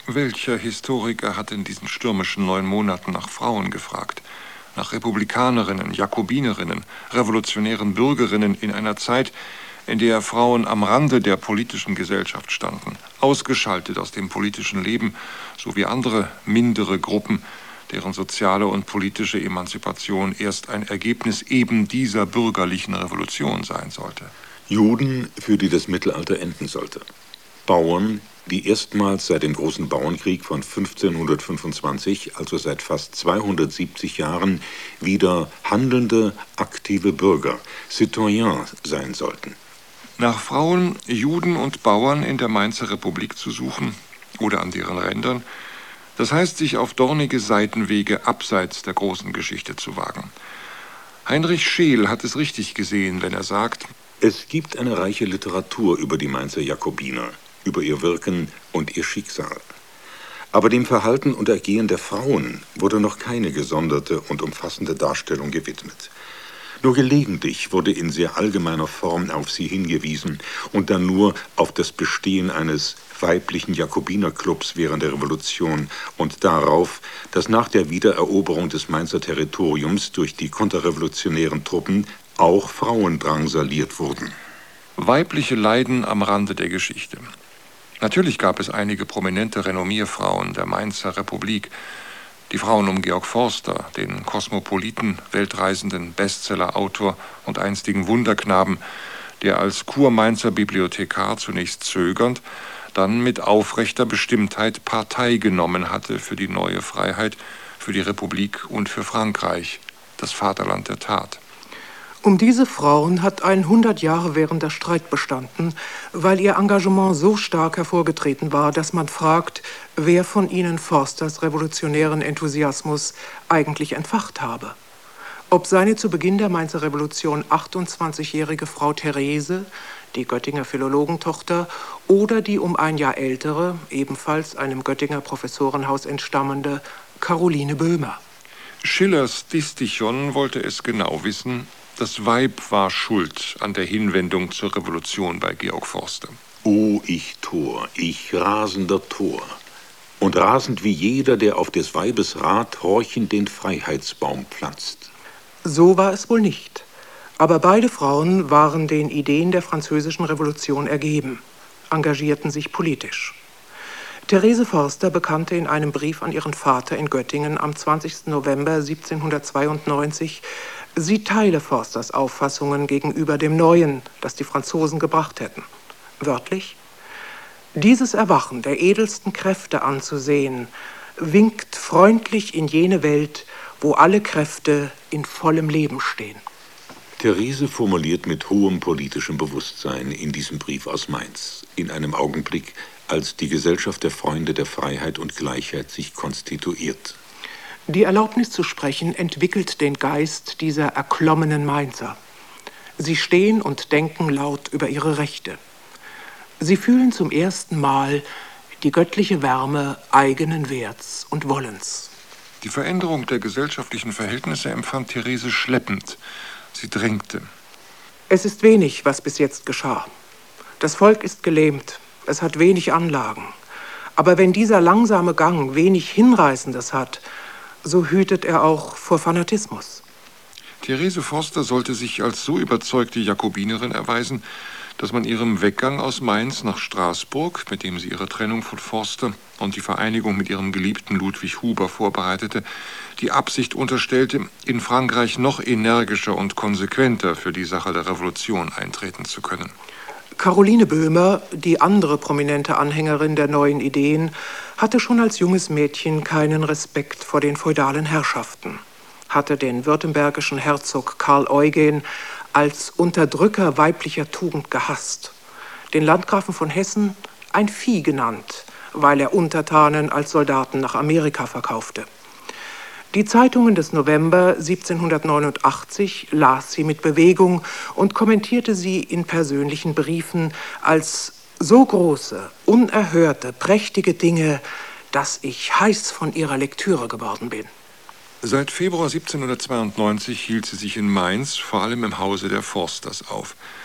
Welcher Historiker hat in diesen stürmischen 9 Monaten nach Frauen gefragt? Nach Republikanerinnen, Jakobinerinnen, revolutionären Bürgerinnen in einer Zeit, in der Frauen am Rande der politischen Gesellschaft standen, ausgeschaltet aus dem politischen Leben, sowie andere mindere Gruppen, deren soziale und politische Emanzipation erst ein Ergebnis eben dieser bürgerlichen Revolution sein sollte. Juden, für die das Mittelalter enden sollte. Bauern, die erstmals seit dem großen Bauernkrieg von 1525, also seit fast 270 Jahren, wieder handelnde, aktive Bürger, Citoyens sein sollten. Nach Frauen, Juden und Bauern in der Mainzer Republik zu suchen oder an deren Rändern, das heißt, sich auf dornige Seitenwege abseits der großen Geschichte zu wagen. Heinrich Scheel hat es richtig gesehen, wenn er sagt: Es gibt eine reiche Literatur über die Mainzer Jakobiner, über ihr Wirken und ihr Schicksal. Aber dem Verhalten und Ergehen der Frauen wurde noch keine gesonderte und umfassende Darstellung gewidmet. Nur gelegentlich wurde in sehr allgemeiner Form auf sie hingewiesen und dann nur auf das Bestehen eines weiblichen Jakobinerclubs während der Revolution und darauf, dass nach der Wiedereroberung des Mainzer Territoriums durch die konterrevolutionären Truppen auch Frauen drangsaliert wurden. Weibliche Leiden am Rande der Geschichte. Natürlich gab es einige prominente Renommierfrauen der Mainzer Republik. Die Frauen um Georg Forster, den Kosmopoliten, weltreisenden Bestsellerautor und einstigen Wunderknaben, der als Kurmainzer Bibliothekar zunächst zögernd, dann mit aufrechter Bestimmtheit Partei genommen hatte für die neue Freiheit, für die Republik und für Frankreich, das Vaterland der Tat. Um diese Frauen hat ein 100 Jahre währender Streit bestanden, weil ihr Engagement so stark hervorgetreten war, dass man fragt, wer von ihnen Forsters revolutionären Enthusiasmus eigentlich entfacht habe. Ob seine zu Beginn der Mainzer Revolution 28-jährige Frau Therese, die Göttinger Philologentochter, oder die um ein Jahr ältere, ebenfalls einem Göttinger Professorenhaus entstammende Caroline Böhmer. Schillers Distichon wollte es genau wissen: Das Weib war schuld an der Hinwendung zur Revolution bei Georg Forster. O ich Tor, ich rasender Tor, und rasend wie jeder, der auf des Weibes Rat horchend den Freiheitsbaum pflanzt. So war es wohl nicht. Aber beide Frauen waren den Ideen der Französischen Revolution ergeben, engagierten sich politisch. Therese Forster bekannte in einem Brief an ihren Vater in Göttingen am 20. November 1792, sie teile Forsters Auffassungen gegenüber dem Neuen, das die Franzosen gebracht hätten. Wörtlich: Dieses Erwachen der edelsten Kräfte anzusehen, winkt freundlich in jene Welt, wo alle Kräfte in vollem Leben stehen. Therese formuliert mit hohem politischem Bewusstsein in diesem Brief aus Mainz, in einem Augenblick, als die Gesellschaft der Freunde der Freiheit und Gleichheit sich konstituiert. Die Erlaubnis zu sprechen entwickelt den Geist dieser erklommenen Mainzer. Sie stehen und denken laut über ihre Rechte. Sie fühlen zum ersten Mal die göttliche Wärme eigenen Werts und Wollens. Die Veränderung der gesellschaftlichen Verhältnisse empfand Therese schleppend. Sie drängte. Es ist wenig, was bis jetzt geschah. Das Volk ist gelähmt, es hat wenig Anlagen. Aber wenn dieser langsame Gang wenig Hinreißendes hat, so hütet er auch vor Fanatismus. Therese Forster sollte sich als so überzeugte Jakobinerin erweisen, dass man ihrem Weggang aus Mainz nach Straßburg, mit dem sie ihre Trennung von Forster und die Vereinigung mit ihrem geliebten Ludwig Huber vorbereitete, die Absicht unterstellte, in Frankreich noch energischer und konsequenter für die Sache der Revolution eintreten zu können. Caroline Böhmer, die andere prominente Anhängerin der neuen Ideen, hatte schon als junges Mädchen keinen Respekt vor den feudalen Herrschaften, hatte den württembergischen Herzog Karl Eugen als Unterdrücker weiblicher Tugend gehasst, den Landgrafen von Hessen ein Vieh genannt, weil er Untertanen als Soldaten nach Amerika verkaufte. Die Zeitungen des November 1789 las sie mit Bewegung und kommentierte sie in persönlichen Briefen als so große, unerhörte, prächtige Dinge, dass ich heiß von ihrer Lektüre geworden bin. Seit Februar 1792 hielt sie sich in Mainz, vor allem im Hause der Forsters, auf.